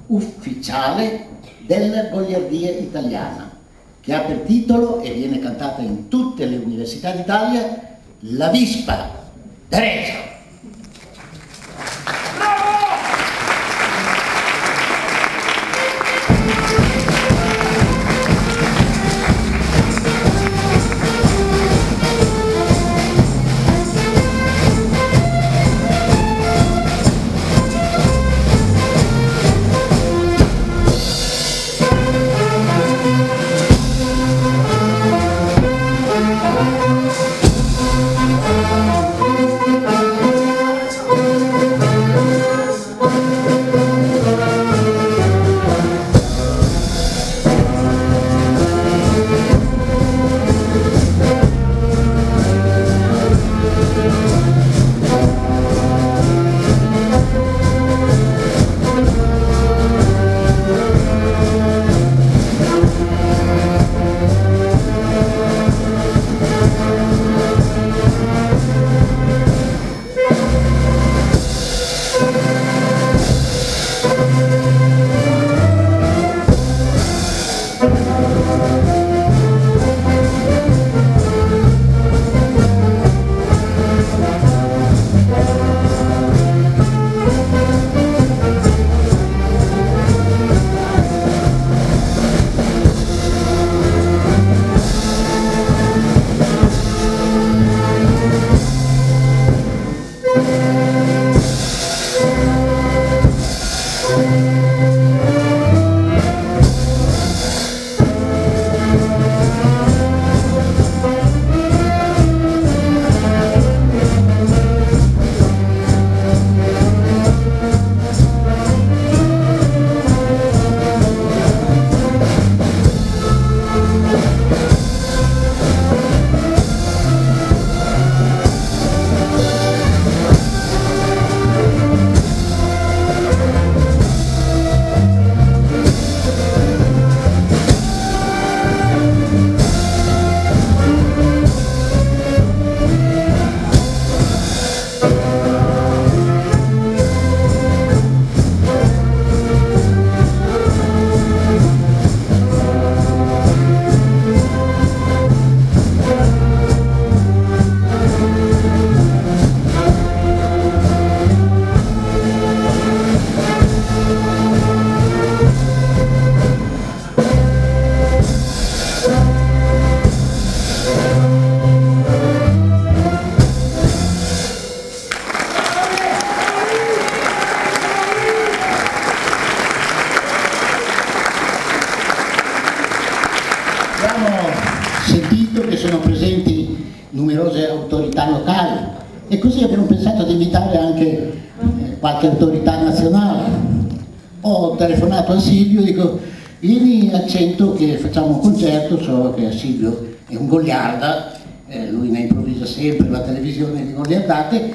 ufficiale della goliardia italiana, che ha per titolo, e viene cantata in tutte le università d'Italia, La Vispa d'Arezzo. E così abbiamo pensato di invitare anche qualche autorità nazionale. Ho telefonato a Silvio e dico: vieni al centro che facciamo un concerto, so che Silvio è un goliarda, lui ne improvvisa sempre la televisione di goliardate.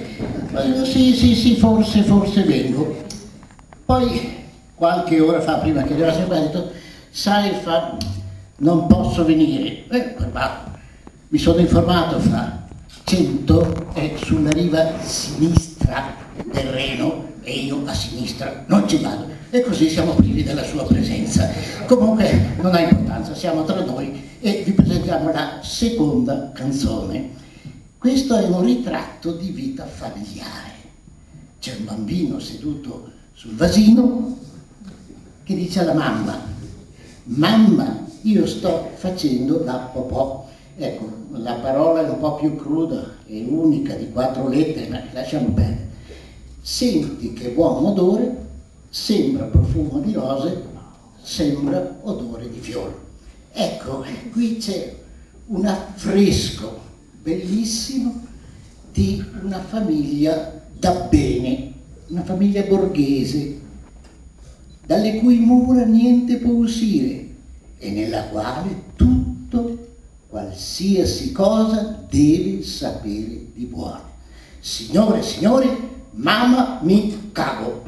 Sì, forse vengo. Poi qualche ora fa, prima che arrivasse qua, ha detto: sai, non posso venire. Mi sono informato, 100 è sulla riva sinistra del Reno e io a sinistra non ci vado, e così siamo privi della sua presenza. Comunque non ha importanza, siamo tra noi e vi presentiamo la seconda canzone. Questo è un ritratto di vita familiare. C'è un bambino seduto sul vasino che dice alla mamma: mamma, io sto facendo la popò. Ecco, la parola è un po' più cruda, è unica, di 4 lettere, ma lasciamo perdere. Senti che buon odore, sembra profumo di rose, sembra odore di fiore. Ecco, qui c'è un affresco bellissimo di una famiglia da bene, una famiglia borghese, dalle cui mura niente può uscire e nella quale tutto, qualsiasi cosa, deve sapere di buono. Signore e signori, mamma mi cago.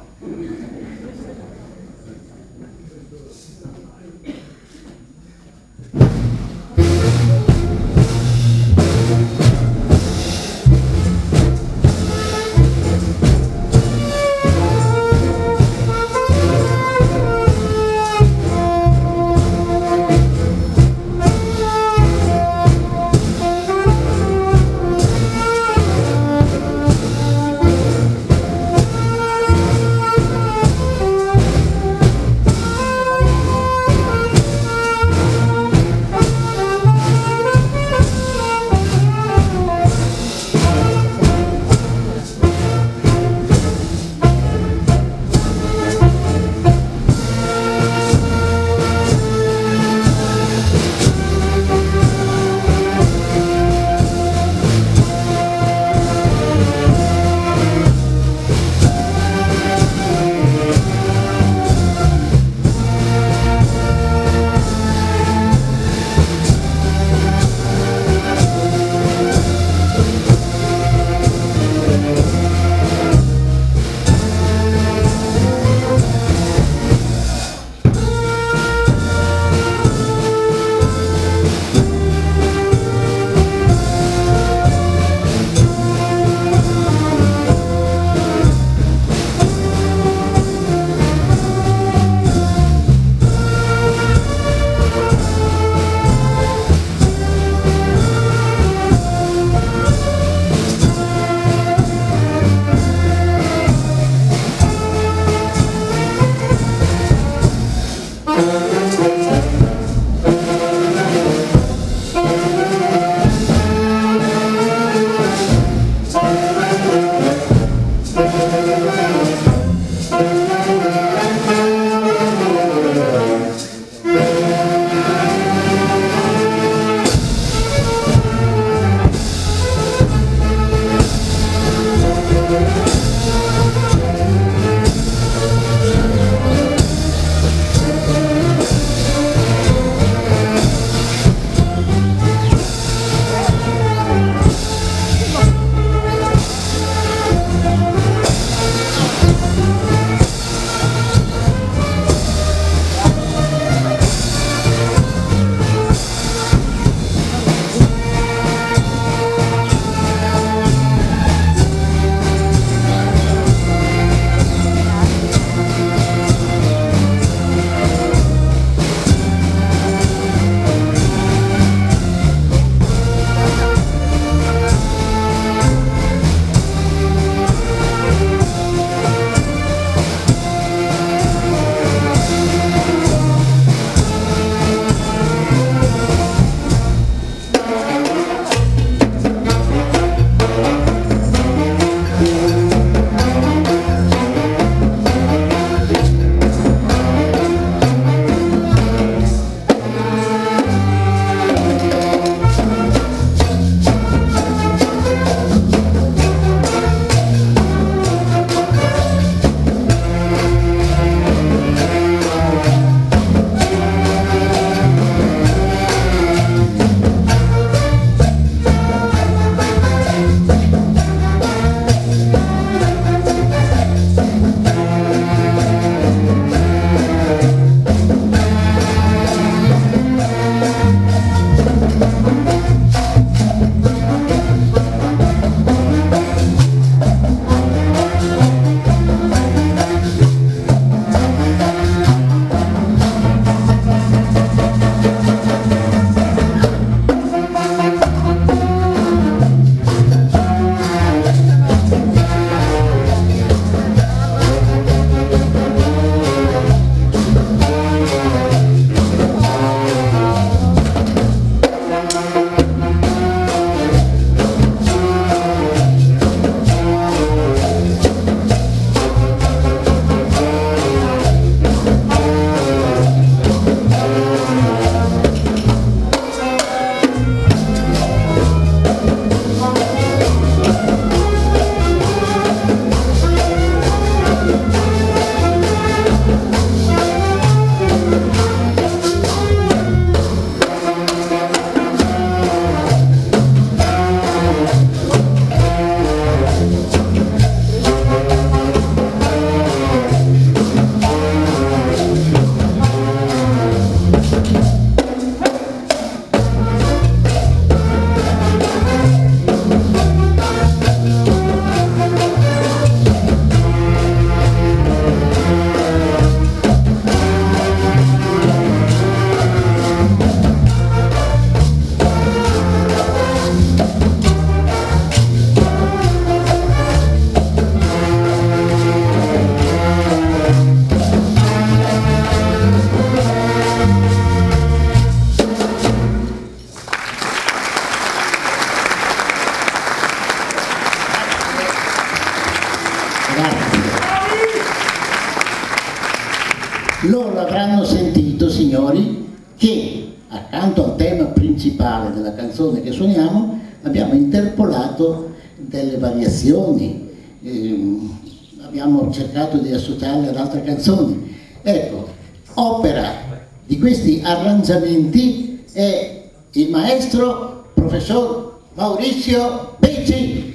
Loro avranno sentito, signori, che accanto al tema principale della canzone che suoniamo abbiamo interpolato delle variazioni, abbiamo cercato di associarle ad altre canzoni. Ecco, opera di questi arrangiamenti è il maestro professor Maurizio Becci.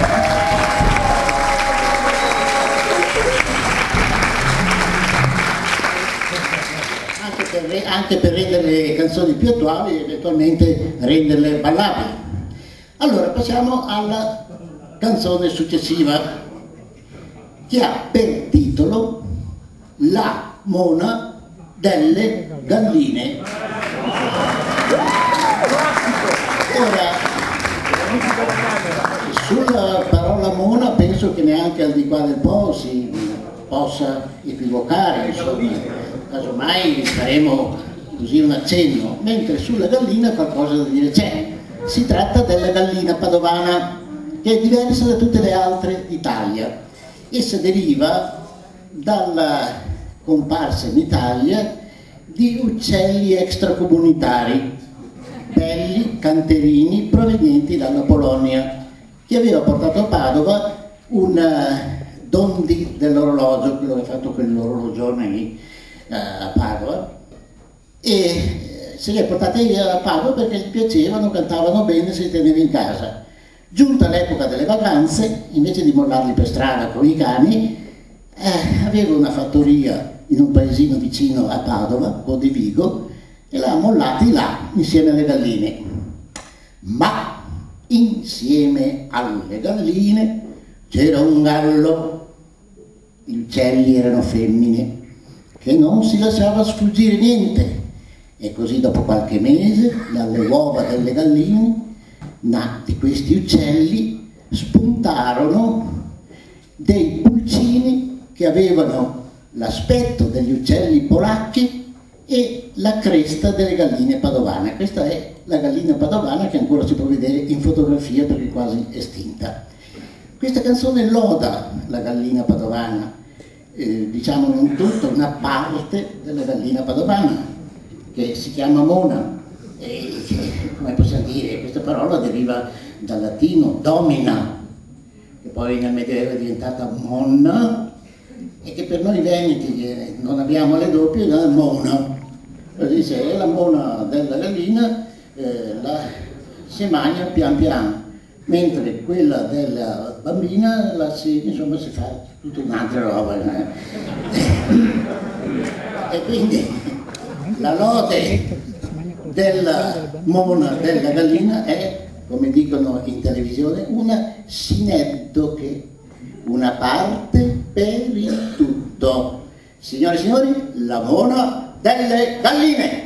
Anche per rendere le canzoni più attuali e eventualmente renderle ballabili. Allora passiamo alla canzone successiva, che ha per titolo La Mona delle Galline. Ora, sulla parola mona penso che neanche al di qua del po' si possa equivocare, insomma. Casomai faremo così un accenno, mentre sulla gallina qualcosa da dire c'è. Si tratta della gallina padovana, che è diversa da tutte le altre d'Italia. Essa deriva dalla comparsa in Italia di uccelli extracomunitari, belli, canterini, provenienti dalla Polonia, che aveva portato a Padova un Dondi dell'orologio, quello che ha fatto quell'orologione lì a Padova, e se li ha portati a Padova perché gli piacevano, cantavano bene, si li teneva in casa. Giunta l'epoca delle vacanze, invece di mollarli per strada con i cani, aveva una fattoria in un paesino vicino a Padova, Codivigo, e l'ha mollati là insieme alle galline. Ma insieme alle galline c'era un gallo, gli uccelli erano femmine, che non si lasciava sfuggire niente, e così dopo qualche mese dalle uova delle galline nati questi uccelli spuntarono dei pulcini che avevano l'aspetto degli uccelli polacchi e la cresta delle galline padovane. Questa è la gallina padovana che ancora si può vedere in fotografia perché è quasi estinta. Questa canzone loda la gallina padovana, diciamo non tutta, una parte della gallina padovana, che si chiama mona, e come possiamo dire, questa parola deriva dal latino domina, che poi nel Medioevo è diventata monna, e che per noi veneti che non abbiamo le doppie è mona. Dice, è la mona della gallina, la si mangia pian piano, mentre quella della bambina insomma si fa tutta un'altra roba. E quindi la lode della mona della gallina è, come dicono in televisione, una sineddoche, una parte per il tutto. Signore e signori, la mona delle galline.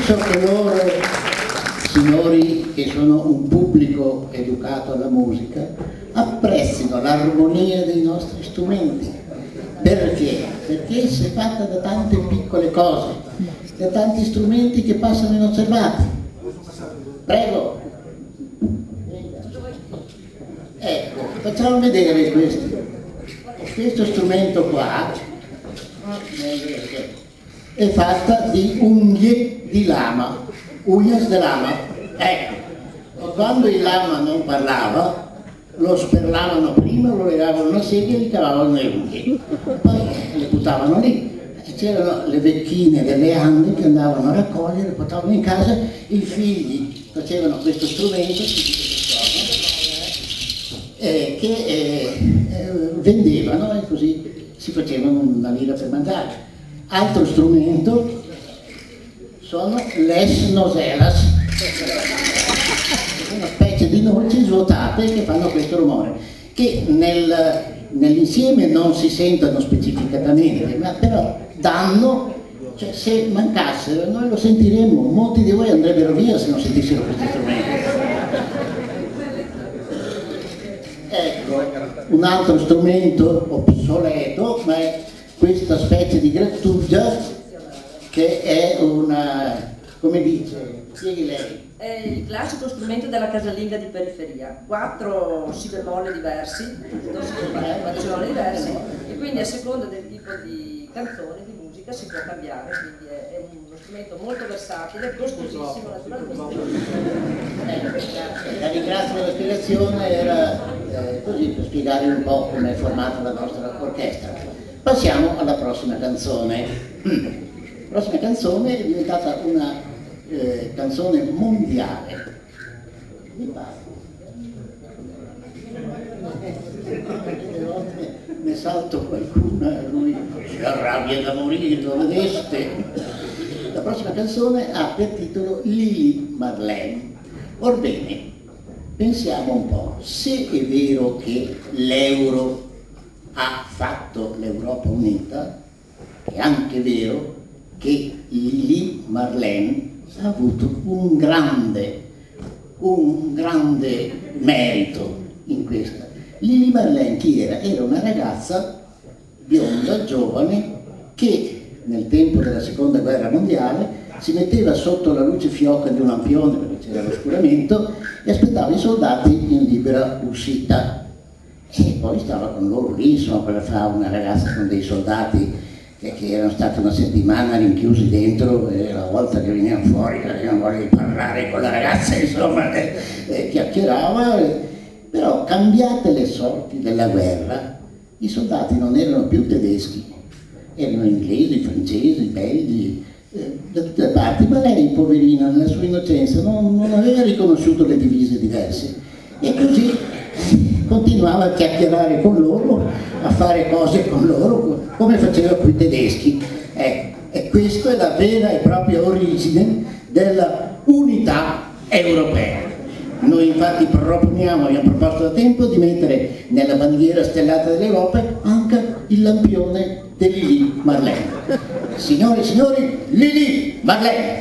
penso che loro, signori che sono un pubblico educato alla musica, apprezzino l'armonia dei nostri strumenti. Perché? Perché essa è fatta da tante piccole cose, da tanti strumenti che passano inosservati. Prego. Ecco, facciamo vedere questo strumento qua è fatta di unghie di lama, uñas de lama. Ecco, quando il lama non parlava, lo sperlavano prima, lo legavano una sedia e gli cavavano le unghie, poi le buttavano lì. C'erano le vecchine delle Ande che andavano a raccogliere, le portavano in casa, i figli facevano questo strumento che vendevano e così si facevano una lira per mangiare. Altro strumento sono les noselas, una specie di noci svuotate che fanno questo rumore, che nell'insieme non si sentono specificatamente, ma però danno, cioè se mancassero noi lo sentiremmo, molti di voi andrebbero via se non sentissero questi strumenti. Ecco, un altro strumento obsoleto, ma è questa specie di grattugia che è una, come dice, spieghi lei. È il classico strumento della casalinga di periferia, 4 si bemolle diversi, 2 si bemolle diversi, e quindi a seconda del tipo di canzone, di musica si può cambiare, quindi è uno strumento molto versatile, costosissimo naturalmente. La ringrazio per la spiegazione, era così per spiegare un po' come è formata la nostra orchestra. Passiamo alla prossima canzone. La prossima canzone è diventata una canzone mondiale. Mi pare. Ne salto qualcuna, lui si arrabbia da morire, lo vedeste. La prossima canzone ha per titolo Lili Marlene. Orbene, pensiamo un po', se è vero che l'euro ha fatto l'Europa unita, è anche vero che Lili Marlene ha avuto un grande merito in questa. Lili Marlene chi era? Era una ragazza bionda, giovane, che nel tempo della seconda guerra mondiale si metteva sotto la luce fioca di un lampione perché c'era l'oscuramento e aspettava i soldati in libera uscita e poi stava con loro lì, insomma, quella fa una ragazza con dei soldati che erano stati una settimana rinchiusi dentro e la volta che venivano fuori avevano voglia di parlare con la ragazza, insomma, chiacchierava, però cambiate le sorti della guerra, i soldati non erano più tedeschi, erano inglesi, francesi, belgi, da tutte le parti, ma lei, poverina, nella sua innocenza non aveva riconosciuto le divise diverse e così continuava a chiacchierare con loro, a fare cose con loro come faceva con i tedeschi. E questa è la vera e propria origine della unità europea. Noi infatti proponiamo, abbiamo proposto da tempo, di mettere nella bandiera stellata dell'Europa anche il lampione di Lili Marlene. Signore e signori, Lili Marlene!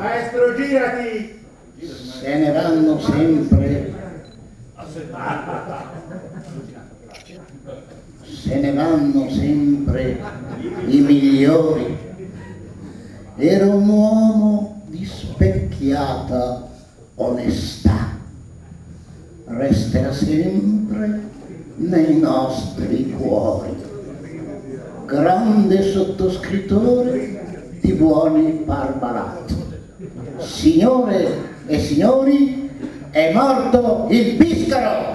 Maestro, girati! Se ne vanno sempre, se ne vanno sempre i migliori. Era un uomo di specchiata onestà, resterà sempre nei nostri cuori. Grande sottoscrittore di buoni barbarati. Signore e signori, è morto il Biscaro!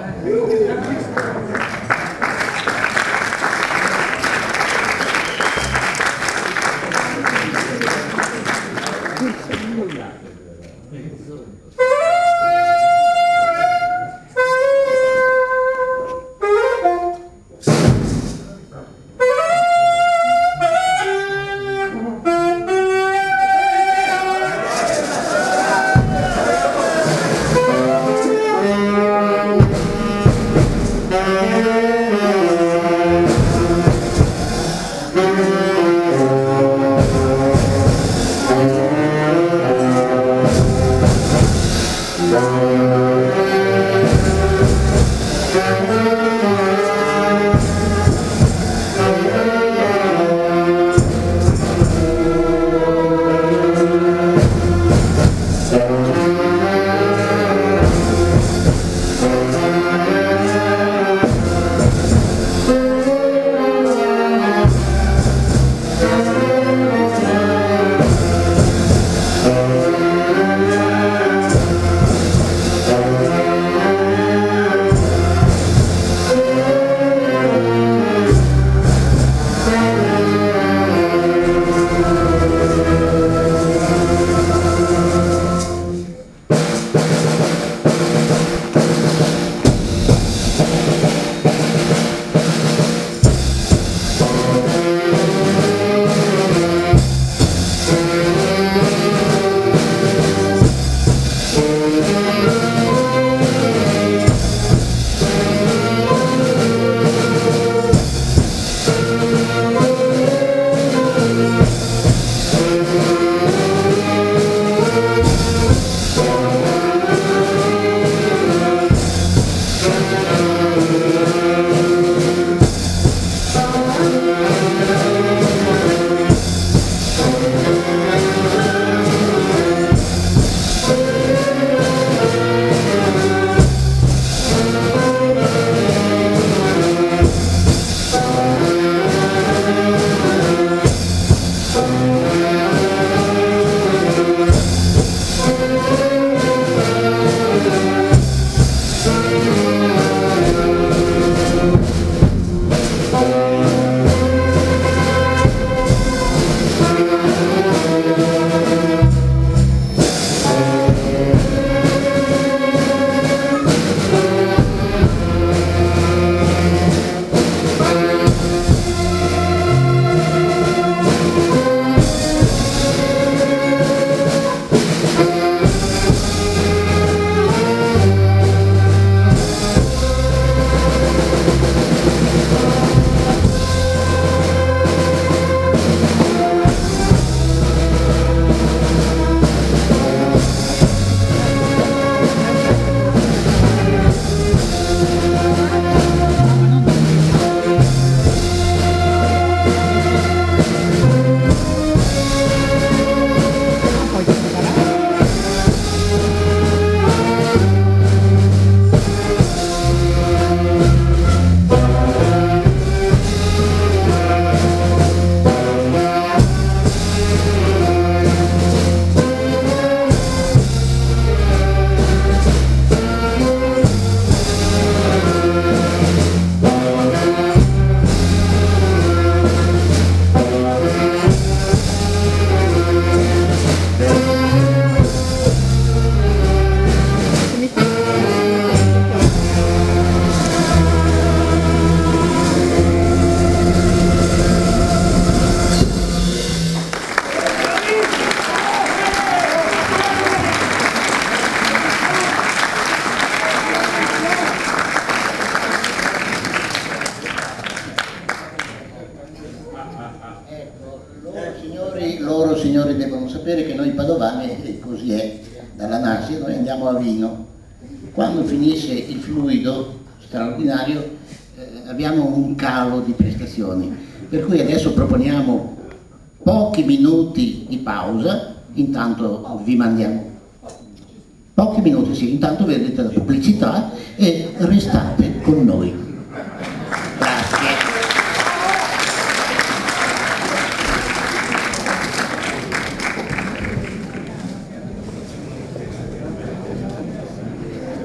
loro signori devono sapere che noi padovani, così è, dalla nascita noi andiamo a vino. Quando finisce il fluido straordinario abbiamo un calo di prestazioni, per cui adesso proponiamo pochi minuti di pausa, intanto vi mandiamo pochi minuti, sì, intanto vedete la pubblicità e restate con noi. Grazie.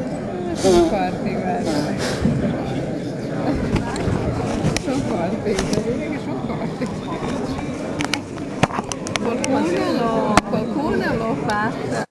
Sono forti, guarda. Sono forti.